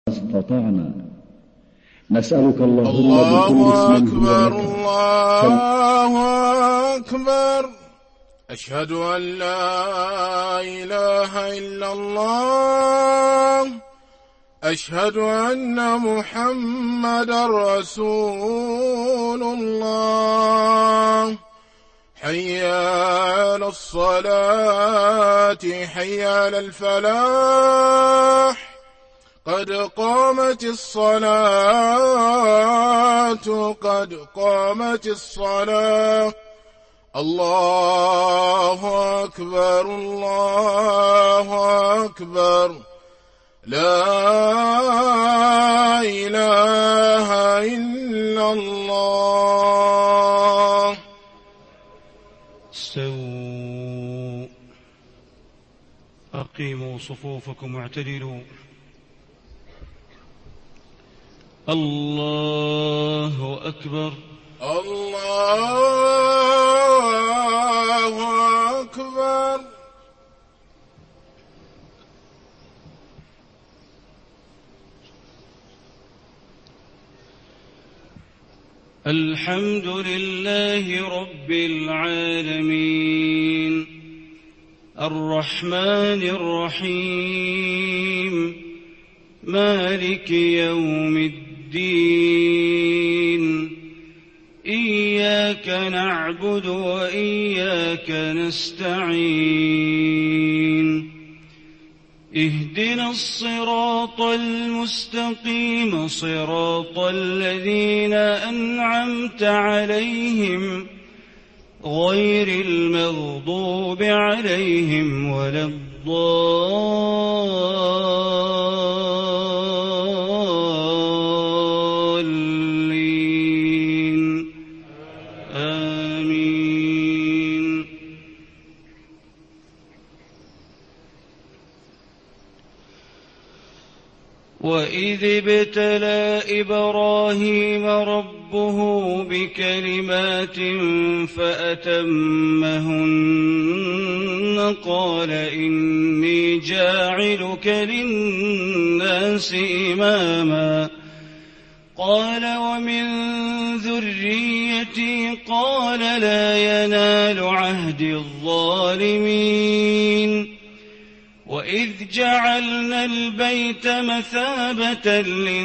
استطعنا. نسألك اللهم الله بكل اسم هو أكبر لك. الله أكبر. أشهد أن لا إله إلا الله. أشهد أن محمدا رسول الله. حي على الصلاة حي على الفلاح. قد قامت الصلاة قد قامت الصلاة. الله أكبر الله أكبر. لا إله إلا الله. استووا أقيموا صفوفكم واعتدلوا. الله أكبر الله أكبر. الحمد لله رب العالمين الرحمن الرحيم مالك يوم الدين. إياك نعبد وإياك نستعين. اهدنا الصراط المستقيم صراط الذين أنعمت عليهم غير المغضوب عليهم ولا الضالين. آمين. وإذ ابتلى إبراهيم ربه بكلمات فأتمهن قال إني جاعلك للناس إماما. قال ومن ذريتي قال لا ينال عهد الظالمين. وإذ جعلنا البيت مثابة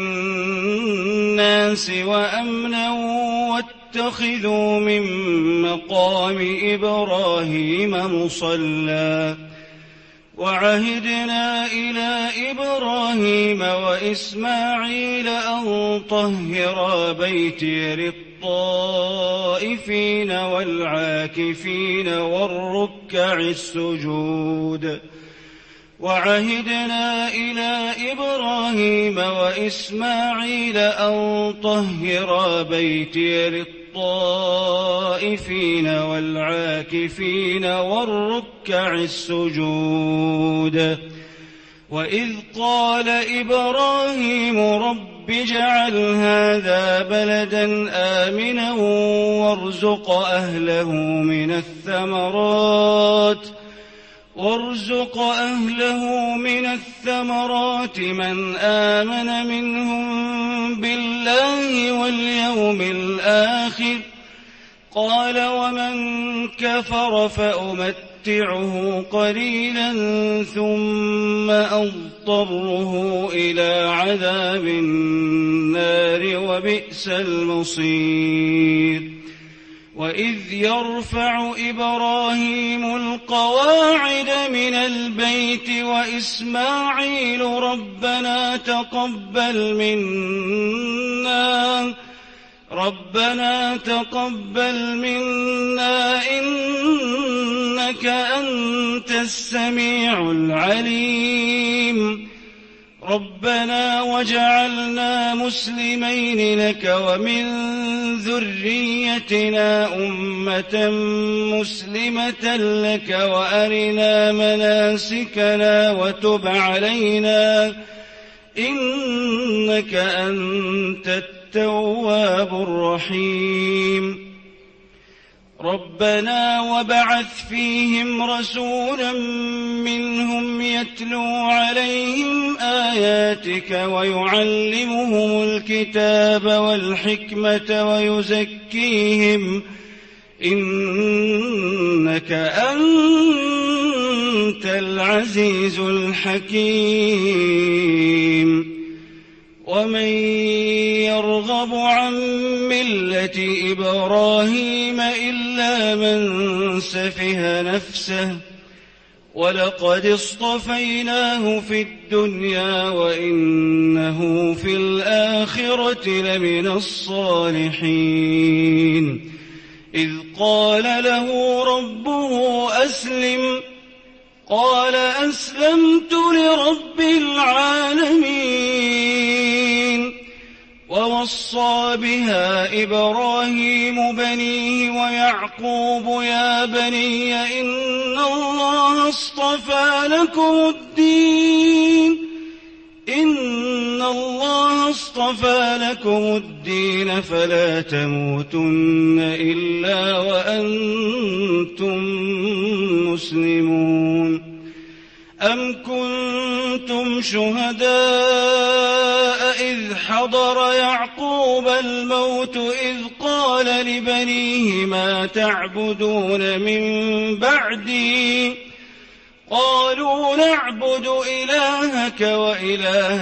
للناس وأمنا واتخذوا من مقام إبراهيم مصلى. وعهدنا إلى إبراهيم وإسماعيل أن طهرا بيتي للطائفين والعاكفين والركع السجود. وعهدنا إلى إبراهيم وإسماعيل أن طهرا بيتي للطائفين والعاكفين والركع السجود. وإذ قال إبراهيم رب اجعل هذا بلدا آمنا وارزق أهله من الثمرات من آمن منهم بالله واليوم الآخر. قال ومن كفر فأمتعه قليلا ثم أضطره إلى عذاب النار وبئس المصير. وإذ يرفع إبراهيم القواعد من البيت وإسماعيل ربنا تقبل منا إنك أنت السميع العليم. ربنا وجعلنا مسلمين لك ومن ذريتنا أمة مسلمة لك وأرنا مناسكنا وتب علينا إنك أنت التواب الرحيم. ربنا وابعث فيهم رسولا منهم يتلو عليهم آياتك ويعلمهم الكتاب والحكمة ويزكيهم إنك أنت العزيز الحكيم. ومن يرغب عن ملة إبراهيم إلا من سفه نفسه ولقد اصطفيناه في الدنيا وإنه في الآخرة لمن الصالحين. إذ قال له ربه أسلم قال أسلمت لرب العالمين. ووصى بها إبراهيم بنيه ويعقوب يا بني إن الله اصطفى لكم الدين فلا تموتن إلا وأنتم مسلمون. أم كنتم شهداء إذ حضر يعقوب الموت إذ قال لبنيه ما تعبدون من بعدي قالوا نعبد إلهك وإله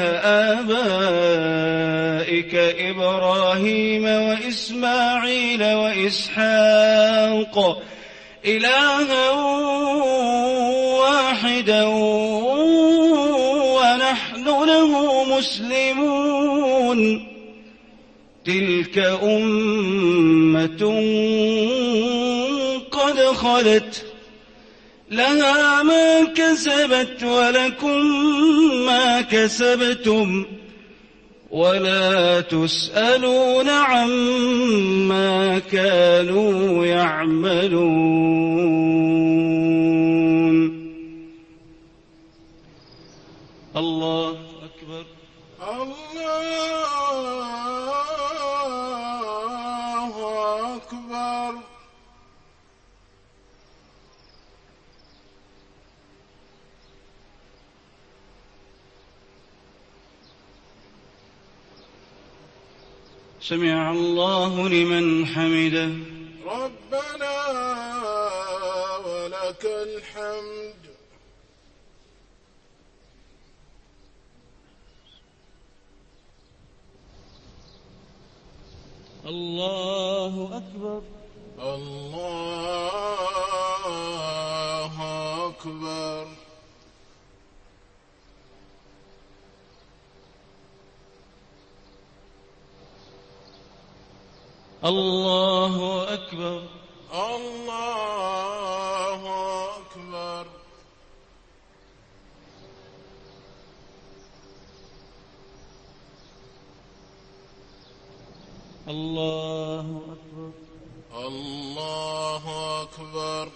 آبائك إبراهيم وإسماعيل وإسحاق إلها واحدا ونحن له مسلمون. تلك أمة قد خلت لها ما كسبت ولكم ما كسبتم ولا تسألون عما كانوا يعملون. الله أكبر. الله أكبر. سمع الله لمن حمده. ربنا ولك الحمد. الله أكبر. الله أكبر. الله أكبر. الله أكبر. الله أكبر. الله أكبر.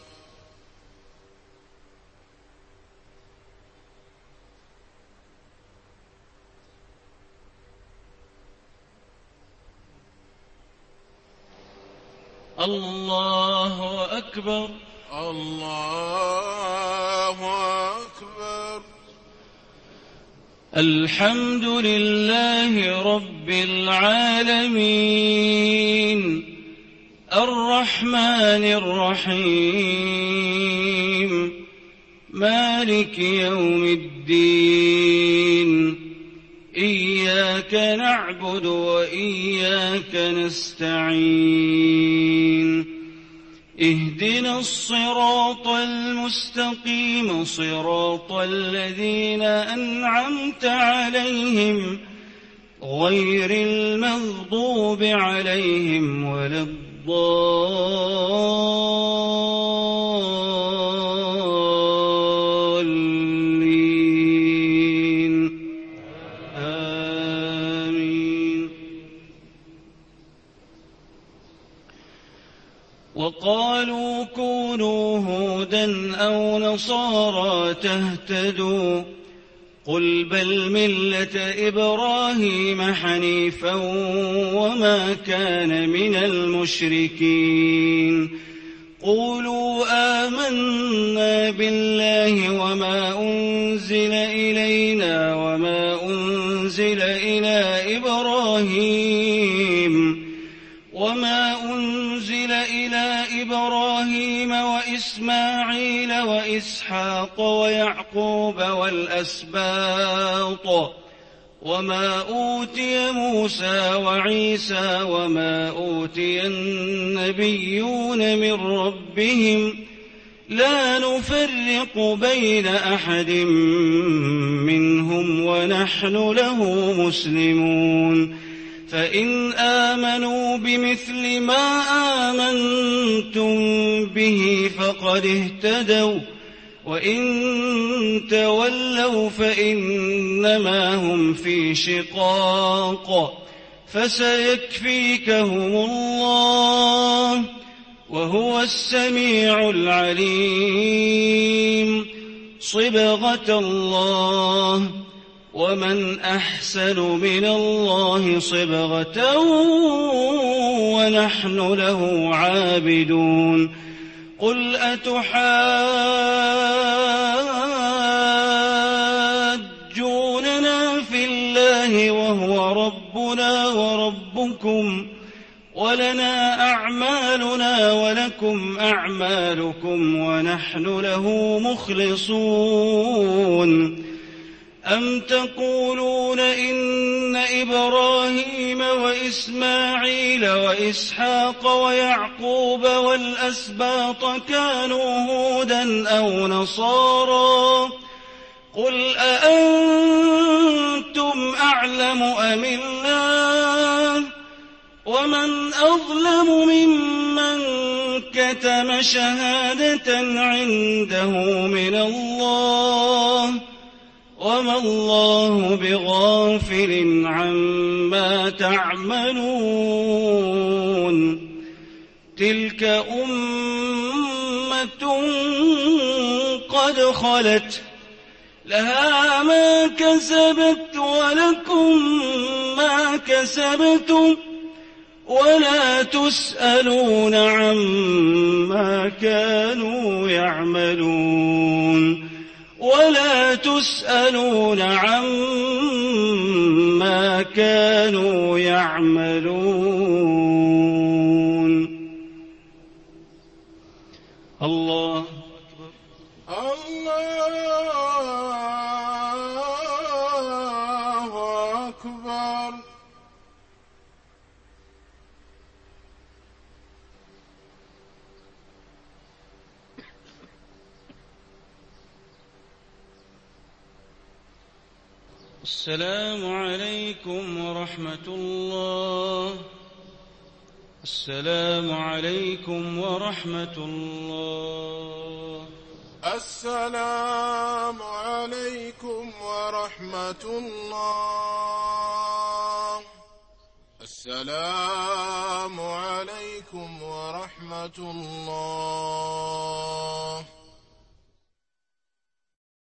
الله أكبر. الله أكبر. الحمد لله رب العالمين الرحمن الرحيم مالك يوم الدين إياك نعبد وإياك نستعين اهدنا الصراط المستقيم صراط الذين أنعمت عليهم غير المغضوب عليهم ولا الضالين آمين. وقالوا كونوا هودا أو نصارى تهتدوا قل بل ملة إبراهيم حنيفا وما كان من المشركين قولوا آمنا بالله وما أنزل إلينا وما أنزل إلى إبراهيم وإسماعيل وإسحاق ويعقوب والأسباط وما أوتي موسى وعيسى وما أوتي النبيون من ربهم لا نفرق بين أحد منهم ونحن له مسلمون فإن آمنوا بمثل ما آمنتم به فقد اهتدوا وإن تولوا فإنما هم في شقاق فسيكفيكهم الله وهو السميع العليم صبغة الله ومن أحسن من الله صبغة ونحن له عابدون قل أتحاجوننا في الله وهو ربنا وربكم ولنا أعمالنا ولكم أعمالكم ونحن له مخلصون أم تقولون إن إبراهيم وإسماعيل وإسحاق ويعقوب والأسباط كانوا هودا أو نصارى قل أأنتم أعلم أم الله ومن أظلم ممن كتم شهادة عنده من الله وما الله بغافل عما تعملون تلك أمة قد خلت لها ما كسبت ولكم ما كسبتم ولا تسألون عما كانوا يعملون ولا تسألون عما كانوا يعملون الله أكبر الله أكبر السلام عليكم ورحمة الله السلام عليكم ورحمة الله السلام عليكم ورحمة الله السلام عليكم ورحمة الله